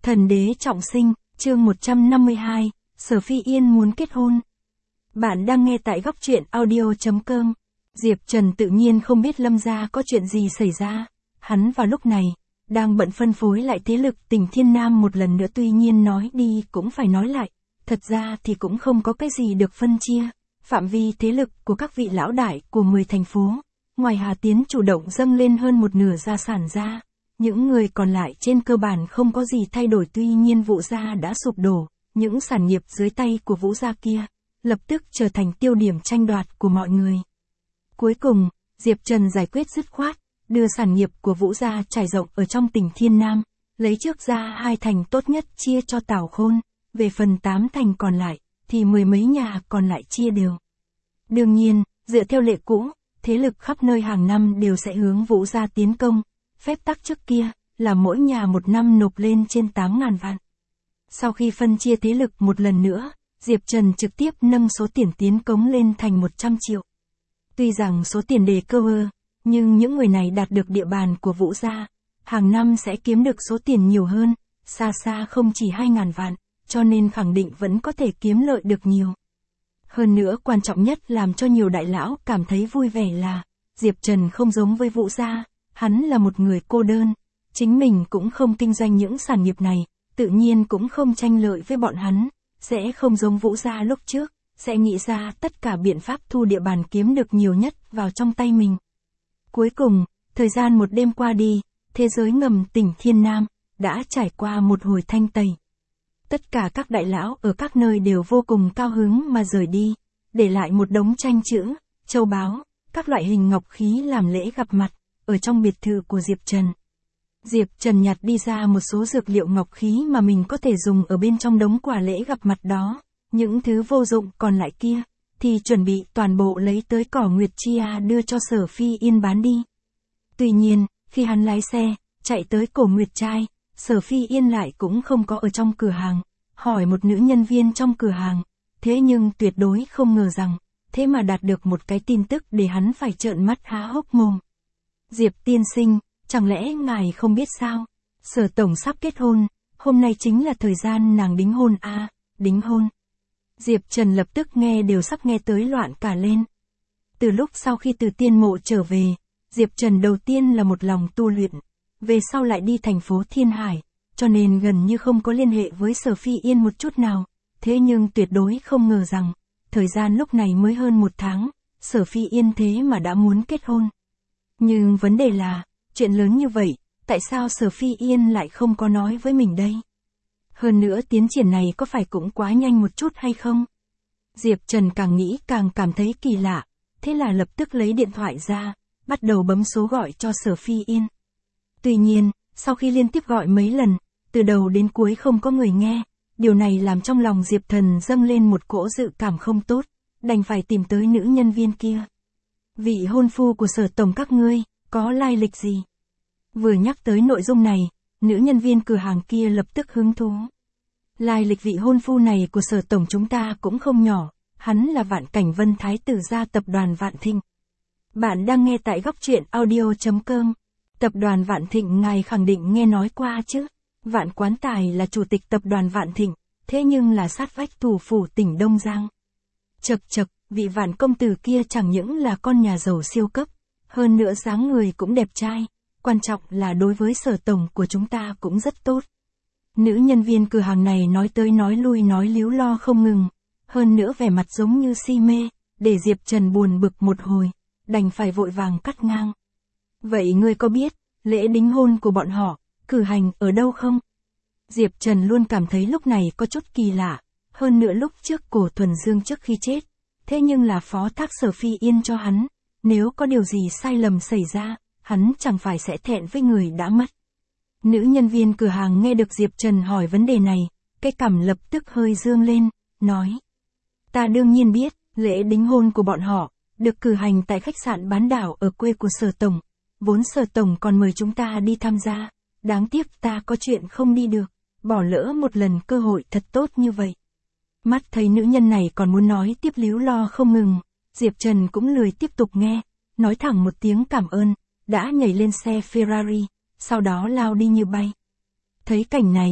Thần đế trọng sinh, chương 152, Sở Phi Yên muốn kết hôn. Bạn đang nghe tại góc truyện audio.com. Diệp Trần tự nhiên không biết Lâm gia có chuyện gì xảy ra. Hắn vào lúc này, đang bận phân phối lại thế lực tỉnh Thiên Nam một lần nữa, tuy nhiên nói đi cũng phải nói lại. Thật ra thì cũng không có cái gì được phân chia. Phạm vi thế lực của các vị lão đại của 10 thành phố, ngoài Hà Tiến chủ động dâng lên hơn một nửa gia sản ra. Những người còn lại trên cơ bản không có gì thay đổi, tuy nhiên Vũ gia đã sụp đổ, những sản nghiệp dưới tay của Vũ gia kia, lập tức trở thành tiêu điểm tranh đoạt của mọi người. Cuối cùng, Diệp Trần giải quyết dứt khoát, đưa sản nghiệp của Vũ gia trải rộng ở trong tỉnh Thiên Nam, lấy trước ra 2 thành tốt nhất chia cho Tào Khôn, về phần 8 thành còn lại, thì 10 mấy nhà còn lại chia đều. Đương nhiên, dựa theo lệ cũ, thế lực khắp nơi hàng năm đều sẽ hướng Vũ gia tiến công. Phép tắc trước kia là mỗi nhà một năm nộp lên trên 8.000 vạn. Sau khi phân chia thế lực một lần nữa, Diệp Trần trực tiếp nâng số tiền tiến cống lên thành 100 triệu. Tuy rằng số tiền đề cơ nhưng những người này đạt được địa bàn của Vũ gia, hàng năm sẽ kiếm được số tiền nhiều hơn, xa xa không chỉ 2.000 vạn, cho nên khẳng định vẫn có thể kiếm lợi được nhiều. Hơn nữa quan trọng nhất làm cho nhiều đại lão cảm thấy vui vẻ là, Diệp Trần không giống với Vũ gia. Hắn là một người cô đơn, chính mình cũng không kinh doanh những sản nghiệp này, tự nhiên cũng không tranh lợi với bọn hắn, sẽ không giống Vũ gia lúc trước, sẽ nghĩ ra tất cả biện pháp thu địa bàn kiếm được nhiều nhất vào trong tay mình. Cuối cùng, thời gian một đêm qua đi, thế giới ngầm tỉnh Thiên Nam đã trải qua một hồi thanh tẩy. Tất cả các đại lão ở các nơi đều vô cùng cao hứng mà rời đi, để lại một đống tranh chữ, châu báu, các loại hình ngọc khí làm lễ gặp mặt. Ở trong biệt thự của Diệp Trần, Diệp Trần nhặt đi ra một số dược liệu ngọc khí mà mình có thể dùng ở bên trong đống quà lễ gặp mặt đó. Những thứ vô dụng còn lại kia, thì chuẩn bị toàn bộ lấy tới cỏ Nguyệt Chia đưa cho Sở Phi Yên bán đi. Tuy nhiên, khi hắn lái xe, chạy tới cổ Nguyệt Trai, Sở Phi Yên lại cũng không có ở trong cửa hàng, hỏi một nữ nhân viên trong cửa hàng, thế nhưng tuyệt đối không ngờ rằng, thế mà đạt được một cái tin tức để hắn phải trợn mắt há hốc mồm. Diệp tiên sinh, chẳng lẽ ngài không biết sao? Sở tổng sắp kết hôn, hôm nay chính là thời gian nàng đính hôn à, đính hôn. Diệp Trần lập tức nghe đều sắp nghe tới loạn cả lên. Từ lúc sau khi từ tiên mộ trở về, Diệp Trần đầu tiên là một lòng tu luyện, về sau lại đi thành phố Thiên Hải, cho nên gần như không có liên hệ với Sở Phi Yên một chút nào. Thế nhưng tuyệt đối không ngờ rằng, thời gian lúc này mới hơn 1 tháng, Sở Phi Yên thế mà đã muốn kết hôn. Nhưng vấn đề là, chuyện lớn như vậy, tại sao Sở Phi Yên lại không có nói với mình đây? Hơn nữa tiến triển này có phải cũng quá nhanh một chút hay không? Diệp Trần càng nghĩ càng cảm thấy kỳ lạ, thế là lập tức lấy điện thoại ra, bắt đầu bấm số gọi cho Sở Phi Yên. Tuy nhiên, sau khi liên tiếp gọi mấy lần, từ đầu đến cuối không có người nghe, điều này làm trong lòng Diệp Trần dâng lên một cỗ dự cảm không tốt, đành phải tìm tới nữ nhân viên kia. Vị hôn phu của Sở tổng các ngươi, có lai lịch gì? Vừa nhắc tới nội dung này, nữ nhân viên cửa hàng kia lập tức hứng thú. Lai lịch vị hôn phu này của Sở tổng chúng ta cũng không nhỏ, hắn là Vạn Cảnh Vân thái tử gia tập đoàn Vạn Thịnh. Bạn đang nghe tại góc truyện audio.com. Tập đoàn Vạn Thịnh ngài khẳng định nghe nói qua chứ? Vạn Quán Tài là chủ tịch tập đoàn Vạn Thịnh, thế nhưng là sát vách thủ phủ tỉnh Đông Giang. Chậc chậc, vị Vạn công tử kia chẳng những là con nhà giàu siêu cấp, hơn nữa dáng người cũng đẹp trai, quan trọng là đối với Sở tổng của chúng ta cũng rất tốt. Nữ nhân viên cửa hàng này nói tới nói lui nói líu lo không ngừng, hơn nữa vẻ mặt giống như si mê, để Diệp Trần buồn bực một hồi, đành phải vội vàng cắt ngang. Vậy ngươi có biết, lễ đính hôn của bọn họ, cử hành ở đâu không? Diệp Trần luôn cảm thấy lúc này có chút kỳ lạ, hơn nữa lúc trước Cổ Thuần Dương trước khi chết, thế nhưng là phó thác Sở Phi Yên cho hắn, nếu có điều gì sai lầm xảy ra, hắn chẳng phải sẽ thẹn với người đã mất. Nữ nhân viên cửa hàng nghe được Diệp Trần hỏi vấn đề này, cái cằm lập tức hơi dương lên, nói. Ta đương nhiên biết, lễ đính hôn của bọn họ, được cử hành tại khách sạn bán đảo ở quê của Sở tổng, vốn Sở tổng còn mời chúng ta đi tham gia, đáng tiếc ta có chuyện không đi được, bỏ lỡ một lần cơ hội thật tốt như vậy. Mắt thấy nữ nhân này còn muốn nói tiếp líu lo không ngừng, Diệp Trần cũng lười tiếp tục nghe, nói thẳng một tiếng cảm ơn, đã nhảy lên xe Ferrari, sau đó lao đi như bay. Thấy cảnh này,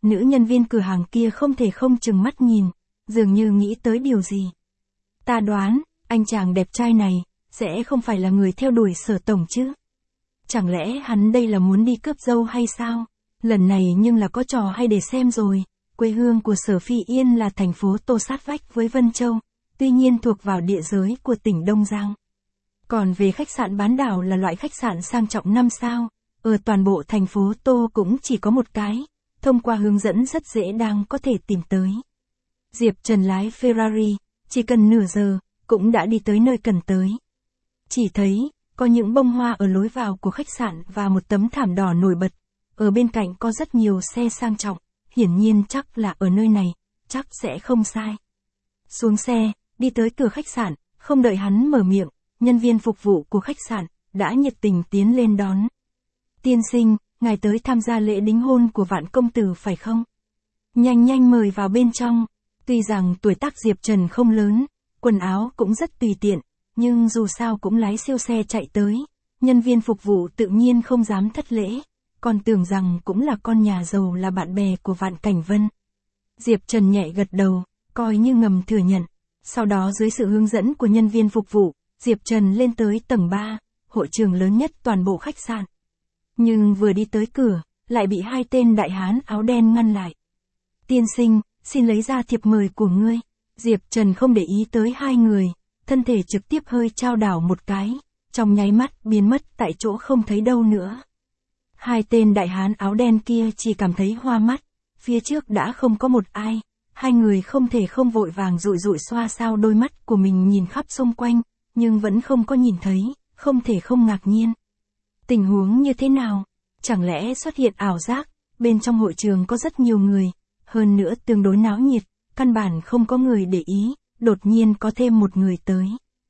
Nữ nhân viên cửa hàng kia không thể không chừng mắt nhìn, dường như nghĩ tới điều gì. Ta đoán, anh chàng đẹp trai này, sẽ không phải là người theo đuổi Sở tổng chứ. Chẳng lẽ hắn đây là muốn đi cướp dâu hay sao? Lần này nhưng là có trò hay để xem rồi. Quê hương của Sở Phi Yên là thành phố Tô sát vách với Vân Châu, tuy nhiên thuộc vào địa giới của tỉnh Đông Giang. Còn về khách sạn bán đảo là loại khách sạn sang trọng 5 sao, ở toàn bộ thành phố Tô cũng chỉ có một cái, thông qua hướng dẫn rất dễ dàng có thể tìm tới. Diệp Trần lái Ferrari, chỉ cần nửa giờ, cũng đã đi tới nơi cần tới. Chỉ thấy, có những bông hoa ở lối vào của khách sạn và một tấm thảm đỏ nổi bật, ở bên cạnh có rất nhiều xe sang trọng, hiển nhiên chắc là ở nơi này, chắc sẽ không sai. Xuống xe, đi tới cửa khách sạn, không đợi hắn mở miệng, nhân viên phục vụ của khách sạn đã nhiệt tình tiến lên đón. Tiên sinh, ngài tới tham gia lễ đính hôn của Vạn công tử phải không? Nhanh nhanh mời vào bên trong. Tuy rằng tuổi tác Diệp Trần không lớn, quần áo cũng rất tùy tiện, nhưng dù sao cũng lái siêu xe chạy tới, nhân viên phục vụ tự nhiên không dám thất lễ, còn tưởng rằng cũng là con nhà giàu là bạn bè của Vạn Cảnh Vân. Diệp Trần nhẹ gật đầu, coi như ngầm thừa nhận. Sau đó dưới sự hướng dẫn của nhân viên phục vụ, Diệp Trần lên tới tầng 3, hội trường lớn nhất toàn bộ khách sạn. Nhưng vừa đi tới cửa, lại bị hai tên đại hán áo đen ngăn lại. Tiên sinh, xin lấy ra thiệp mời của ngươi. Diệp Trần không để ý tới hai người, thân thể trực tiếp hơi chao đảo một cái, trong nháy mắt biến mất tại chỗ không thấy đâu nữa. Hai tên đại hán áo đen kia chỉ cảm thấy hoa mắt, phía trước đã không có một ai, hai người không thể không vội vàng rụi rụi xoa sao đôi mắt của mình nhìn khắp xung quanh, nhưng vẫn không có nhìn thấy, không thể không ngạc nhiên. Tình huống như thế nào? Chẳng lẽ xuất hiện ảo giác, bên trong hội trường có rất nhiều người, hơn nữa tương đối náo nhiệt, căn bản không có người để ý, đột nhiên có thêm một người tới.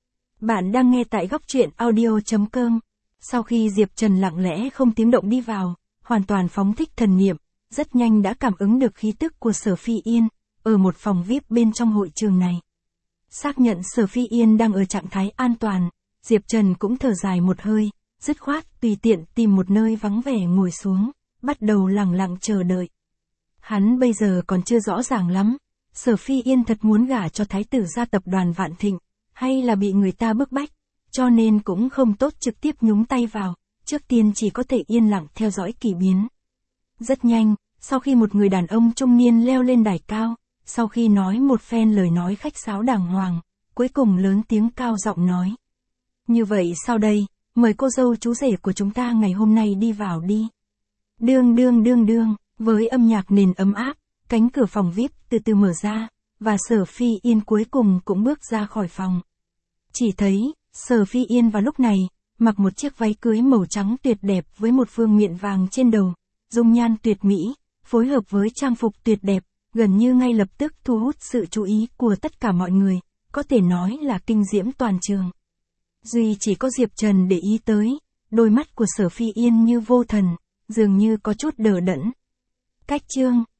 Bạn đang nghe tại góc truyện audio.com. Sau khi Diệp Trần lặng lẽ không tiếng động đi vào, hoàn toàn phóng thích thần niệm, rất nhanh đã cảm ứng được khí tức của Sở Phi Yên, ở một phòng VIP bên trong hội trường này. Xác nhận Sở Phi Yên đang ở trạng thái an toàn, Diệp Trần cũng thở dài một hơi, dứt khoát tùy tiện tìm một nơi vắng vẻ ngồi xuống, bắt đầu lặng lặng chờ đợi. Hắn bây giờ còn chưa rõ ràng lắm, Sở Phi Yên thật muốn gả cho thái tử gia tập đoàn Vạn Thịnh, hay là bị người ta bức bách, cho nên cũng không tốt trực tiếp nhúng tay vào, trước tiên chỉ có thể yên lặng theo dõi kỳ biến. Rất nhanh, sau khi một người đàn ông trung niên leo lên đài cao, sau khi nói một phen lời nói khách sáo đàng hoàng, cuối cùng lớn tiếng cao giọng nói. Như vậy sau đây, mời cô dâu chú rể của chúng ta ngày hôm nay đi vào đi. Đương đương đương đương, với âm nhạc nền ấm áp, cánh cửa phòng VIP từ từ mở ra, và Sở Phi Yên cuối cùng cũng bước ra khỏi phòng. Chỉ thấy, Sở Phi Yên vào lúc này, mặc một chiếc váy cưới màu trắng tuyệt đẹp với một vương miện vàng trên đầu, dung nhan tuyệt mỹ, phối hợp với trang phục tuyệt đẹp, gần như ngay lập tức thu hút sự chú ý của tất cả mọi người, có thể nói là kinh diễm toàn trường. Duy chỉ có Diệp Trần để ý tới, đôi mắt của Sở Phi Yên như vô thần, dường như có chút đờ đẫn. Cách chương